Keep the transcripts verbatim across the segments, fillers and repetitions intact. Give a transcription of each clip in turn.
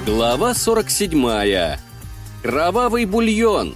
Глава сорок седьмая. Кровавый бульон.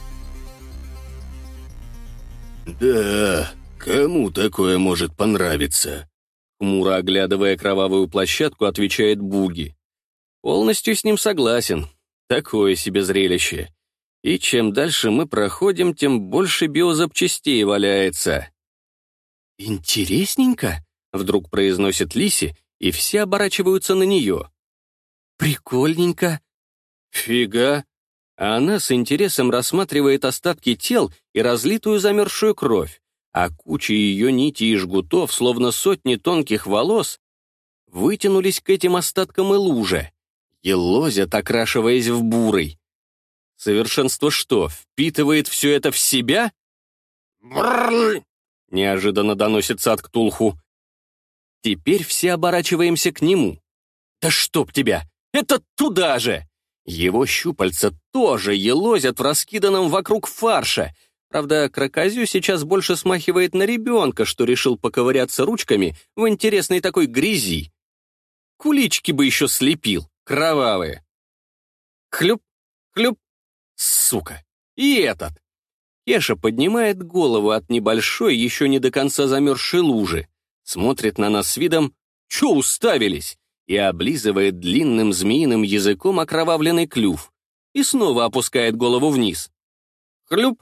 «Да, кому такое может понравиться?» Хмуро оглядывая кровавую площадку, отвечает Буги. Полностью с ним согласен. Такое себе зрелище. И чем дальше мы проходим, тем больше биозапчастей валяется. «Интересненько», — вдруг произносит Лиси, и все оборачиваются на нее. «Прикольненько». «Фига». А она с интересом рассматривает остатки тел и разлитую замерзшую кровь, а куча ее нитей и жгутов, словно сотни тонких волос, вытянулись к этим остаткам и луже, елозят, окрашиваясь в бурый. Совершенство что, впитывает все это в себя? «Брррр!» — неожиданно доносится от Ктулху. Теперь все оборачиваемся к нему. «Да чтоб тебя! Это туда же!» Его щупальца тоже елозят в раскиданном вокруг фарше. Правда, крокозю сейчас больше смахивает на ребенка, что решил поковыряться ручками в интересной такой грязи. Кулички бы еще слепил, кровавые. Хлюп, хлюп, сука. И этот. Кеша поднимает голову от небольшой, еще не до конца замерзшей лужи, смотрит на нас с видом «Че уставились?» и облизывает длинным змеиным языком окровавленный клюв и снова опускает голову вниз. Хлюп.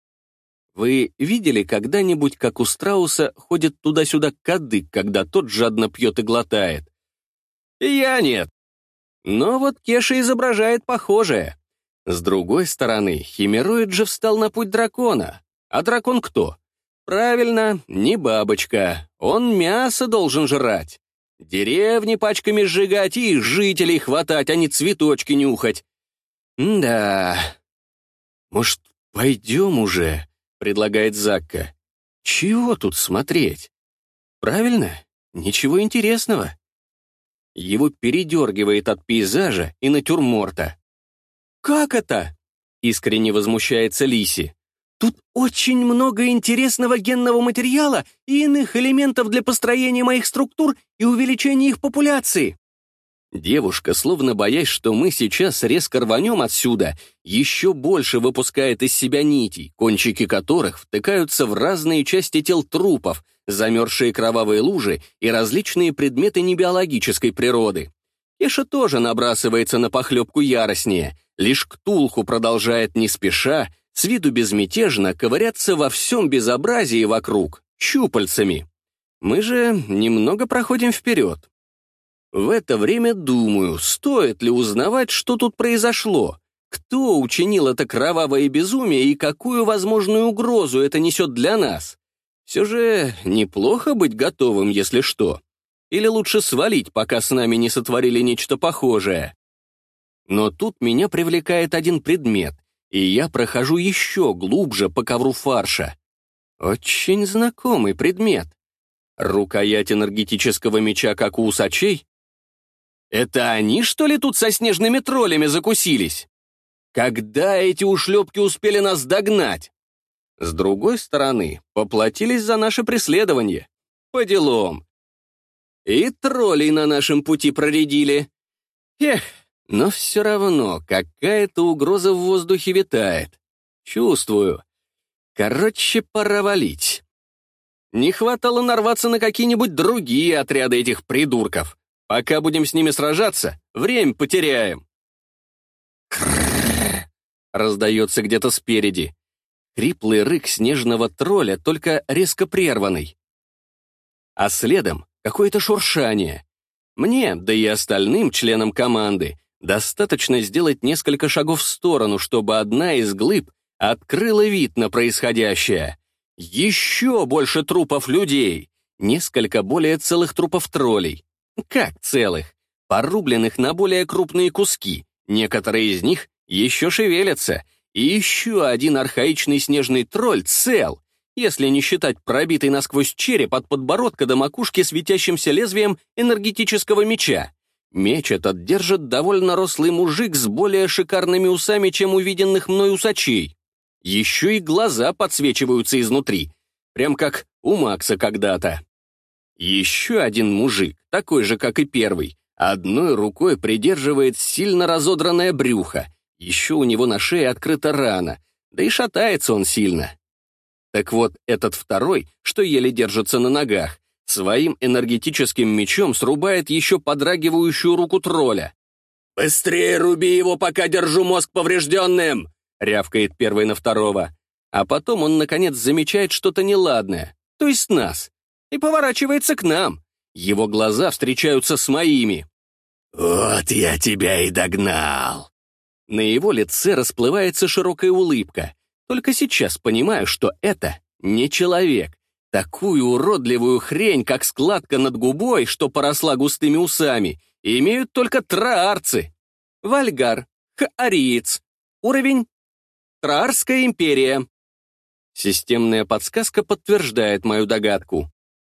Вы видели когда-нибудь, как у страуса ходит туда-сюда кадык, когда тот жадно пьет и глотает? Я нет. Но вот Кеша изображает похожее. С другой стороны, химероид же встал на путь дракона. А дракон кто? Правильно, не бабочка. Он мясо должен жрать. Деревни пачками сжигать и их жителей хватать, а не цветочки нюхать. Да. Может, пойдем уже, предлагает Закка. Чего тут смотреть? Правильно, ничего интересного. Его передергивает от пейзажа и натюрморта. «Как это?» — искренне возмущается Лиси. «Тут очень много интересного генного материала и иных элементов для построения моих структур и увеличения их популяции». Девушка, словно боясь, что мы сейчас резко рванем отсюда, еще больше выпускает из себя нитей, кончики которых втыкаются в разные части тел трупов, замерзшие кровавые лужи и различные предметы небиологической природы. Кеша тоже набрасывается на похлебку яростнее, лишь Ктулху продолжает не спеша, с виду безмятежно ковыряться во всем безобразии вокруг, щупальцами. Мы же немного проходим вперед. В это время думаю, стоит ли узнавать, что тут произошло, кто учинил это кровавое безумие и какую возможную угрозу это несет для нас. Все же неплохо быть готовым, если что. Или лучше свалить, пока с нами не сотворили нечто похожее. Но тут меня привлекает один предмет, и я прохожу еще глубже по ковру фарша. Очень знакомый предмет. Рукоять энергетического меча, как у усачей? Это они, что ли, тут со снежными троллями закусились? Когда эти ушлепки успели нас догнать? С другой стороны, поплатились за наше преследование. По делам. И троллей на нашем пути проредили. Эх, но все равно какая-то угроза в воздухе витает. Чувствую. Короче, пора валить. Не хватало нарваться на какие-нибудь другие отряды этих придурков. Пока будем с ними сражаться, время потеряем. Крррр, раздается где-то спереди. Хриплый рык снежного тролля, только резко прерванный. А следом какое-то шуршание. Мне, да и остальным членам команды, достаточно сделать несколько шагов в сторону, чтобы одна из глыб открыла вид на происходящее. Еще больше трупов людей, несколько более целых трупов троллей. Как целых? Порубленных на более крупные куски. Некоторые из них еще шевелятся. И еще один архаичный снежный тролль цел, если не считать пробитый насквозь череп от подбородка до макушки светящимся лезвием энергетического меча. Меч этот держит довольно рослый мужик с более шикарными усами, чем у виденных мной усачей. Еще и глаза подсвечиваются изнутри, прям как у Макса когда-то. Еще один мужик, такой же, как и первый, Одной рукой придерживает сильно разодранное брюхо, еще у него на шее открыта рана, да и шатается он сильно. Так вот, этот второй, что еле держится на ногах, своим энергетическим мечом срубает еще подрагивающую руку тролля. «Быстрее руби его, пока держу мозг поврежденным!» — рявкает первый на второго. А потом он, наконец, замечает что-то неладное, то есть нас, и поворачивается к нам. Его глаза встречаются с моими. «Вот я тебя и догнал!» На его лице расплывается широкая улыбка. Только сейчас понимаю, что это не человек. Такую уродливую хрень, как складка над губой, что поросла густыми усами, имеют только траарцы. Вальгар, хаариец. Уровень Траарская империя. Системная подсказка подтверждает мою догадку.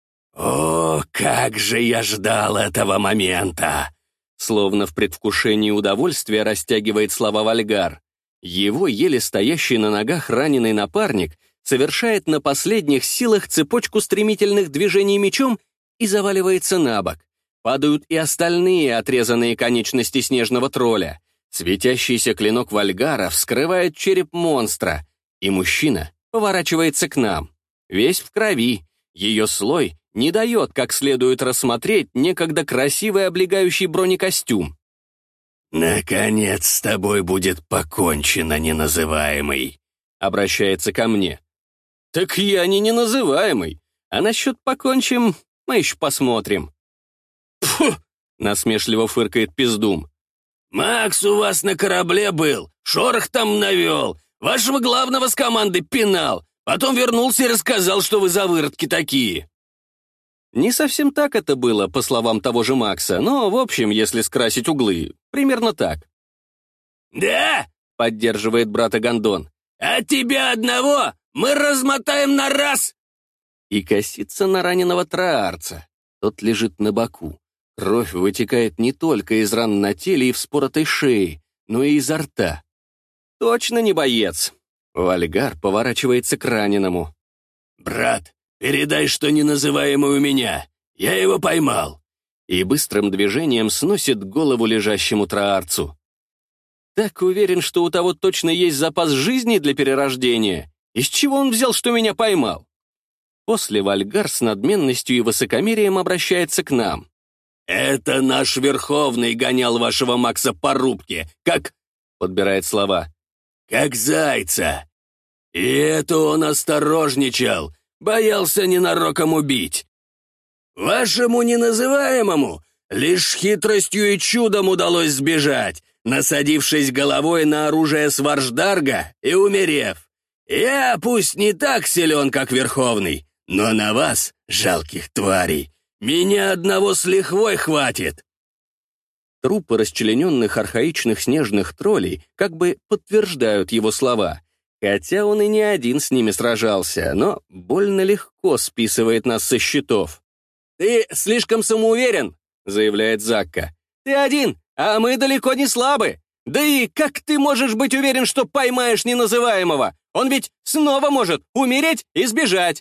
«О, как же я ждал этого момента!» Словно в предвкушении удовольствия растягивает слова Вальгар. Его еле стоящий на ногах раненый напарник совершает на последних силах цепочку стремительных движений мечом и заваливается на бок. Падают и остальные отрезанные конечности снежного тролля. Светящийся клинок Вальгара вскрывает череп монстра, и мужчина поворачивается к нам. Весь в крови. Ее слой не дает как следует рассмотреть некогда красивый облегающий бронекостюм. «Наконец с тобой будет покончено, неназываемый», — обращается ко мне. «Так я не неназываемый, а насчет покончим мы еще посмотрим». «Фу!» — насмешливо фыркает Пиздум. «Макс у вас на корабле был, шорох там навел, вашего главного с команды пинал, потом вернулся и рассказал, что вы за выродки такие». Не совсем так это было, по словам того же Макса, но, в общем, если скрасить углы, примерно так. «Да?» — поддерживает брата Гондон. «А тебя одного мы размотаем на раз!» И косится на раненого траарца. Тот лежит на боку. Кровь вытекает не только из ран на теле и вспоротой шее, но и изо рта. Точно не боец. Вальгар поворачивается к раненому. «Брат, передай, что неназываемый у меня. Я его поймал». И быстрым движением сносит голову лежащему траарцу. Так уверен, что у того точно есть запас жизни для перерождения. Из чего он взял, что меня поймал? После Вальгар с надменностью и высокомерием обращается к нам. «Это наш Верховный гонял вашего Макса по рубке, как...» — подбирает слова. «Как зайца. И это он осторожничал, боялся ненароком убить. Вашему неназываемому лишь хитростью и чудом удалось сбежать, насадившись головой на оружие Сварждарга и умерев. Я пусть не так силен, как Верховный, но на вас, жалких тварей, меня одного с лихвой хватит». Трупы расчлененных архаичных снежных троллей как бы подтверждают его слова, хотя он и не один с ними сражался, но больно легко списывает нас со счетов. «Ты слишком самоуверен», — заявляет Закка. «Ты один, а мы далеко не слабы. Да и как ты можешь быть уверен, что поймаешь неназываемого? Он ведь снова может умереть и сбежать».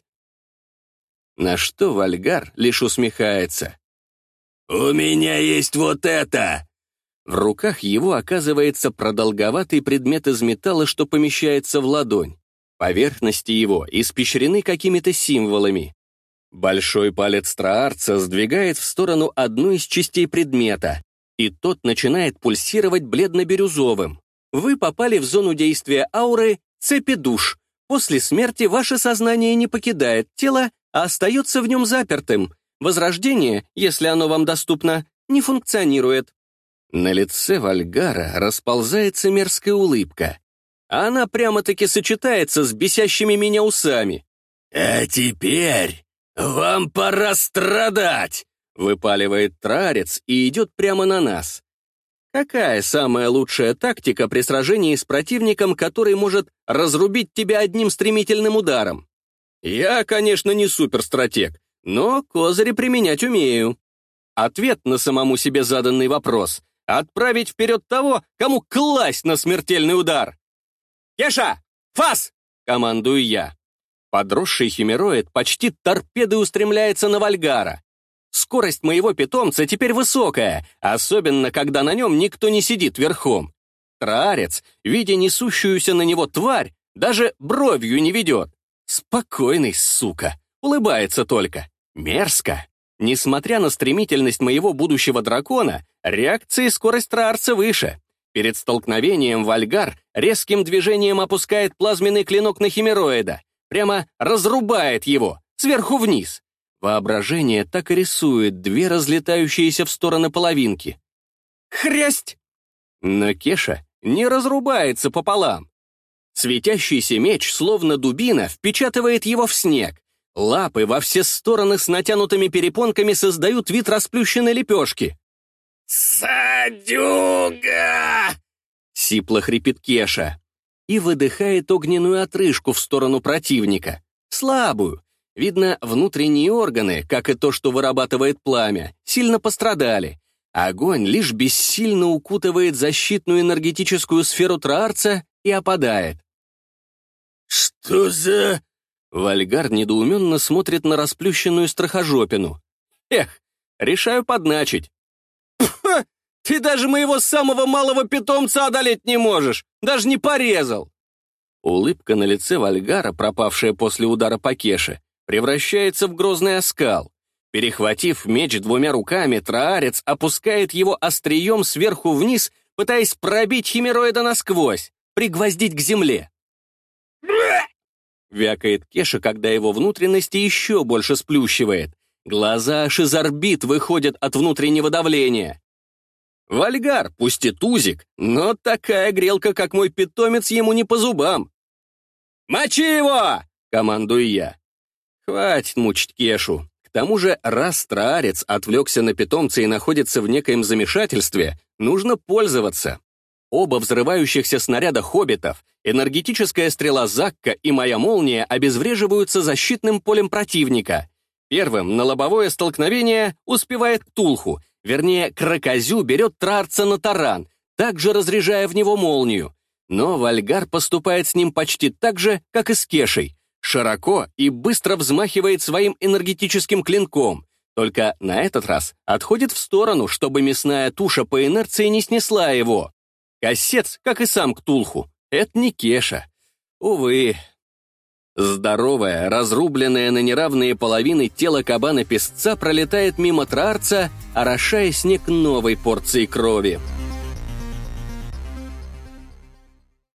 На что Вальгар лишь усмехается. «У меня есть вот это!» В руках его оказывается продолговатый предмет из металла, что помещается в ладонь. Поверхности его испещрены какими-то символами. Большой палец траарца сдвигает в сторону одну из частей предмета, и тот начинает пульсировать бледно-бирюзовым. Вы попали в зону действия ауры цепи душ. После смерти ваше сознание не покидает тело, а остается в нем запертым. Возрождение, если оно вам доступно, не функционирует. На лице Вальгара расползается мерзкая улыбка. Она прямо-таки сочетается с бесящими меня усами. «А теперь вам пора страдать!» — выпаливает траарец и идет прямо на нас. Какая самая лучшая тактика при сражении с противником, который может разрубить тебя одним стремительным ударом? Я, конечно, не суперстратег, но козыри применять умею. Ответ на самому себе заданный вопрос — отправить вперед того, кому класть на смертельный удар. «Кеша! Фас!» — командую я. Подросший химероид почти торпедой устремляется на Вальгара. Скорость моего питомца теперь высокая, особенно когда на нем никто не сидит верхом. Траарец, видя несущуюся на него тварь, даже бровью не ведет. Спокойный, сука, улыбается только. Мерзко. Несмотря на стремительность моего будущего дракона, реакция и скорость Траарца выше. Перед столкновением Вальгар резким движением опускает плазменный клинок на химероида, прямо разрубает его, сверху вниз. Воображение так и рисует две разлетающиеся в стороны половинки. Хрясть! Но Кеша не разрубается пополам. Светящийся меч, словно дубина, впечатывает его в снег. Лапы во все стороны с натянутыми перепонками создают вид расплющенной лепешки. «Садюга!» — сипло хрипит Кеша и выдыхает огненную отрыжку в сторону противника. Слабую. Видно, внутренние органы, как и то, что вырабатывает пламя, сильно пострадали. Огонь лишь бессильно укутывает защитную энергетическую сферу Траарца и опадает. «Что за...» Вальгар недоуменно смотрит на расплющенную страхожопину. «Эх, решаю подначить». «Пф, ты даже моего самого малого питомца одолеть не можешь, даже не порезал!» Улыбка на лице Вальгара, пропавшая после удара по Кеше, превращается в грозный оскал. Перехватив меч двумя руками, Траарец опускает его острием сверху вниз, пытаясь пробить химероида насквозь, пригвоздить к земле. Вякает Кеша, когда его внутренности еще больше сплющивает. Глаза аж из орбит выходят от внутреннего давления. Вальгар, пусть и тузик, но такая грелка, как мой питомец, ему не по зубам. «Мочи его!» — командую я. Хватит мучить Кешу. К тому же, раз Траарец отвлекся на питомца и находится в некоем замешательстве, нужно пользоваться. Оба взрывающихся снаряда хоббитов, энергетическая стрела Закка и моя молния обезвреживаются защитным полем противника. Первым на лобовое столкновение успевает Ктулху, вернее, Кракозю берет Траарца на таран, также разряжая в него молнию. Но Вальгар поступает с ним почти так же, как и с Кешей. Широко и быстро взмахивает своим энергетическим клинком, только на этот раз отходит в сторону, чтобы мясная туша по инерции не снесла его. Косец, как и сам Ктулху, это не Кеша. Увы. Здоровое, разрубленное на неравные половины тело кабана-песца пролетает мимо Траарца, орошая снег новой порцией крови.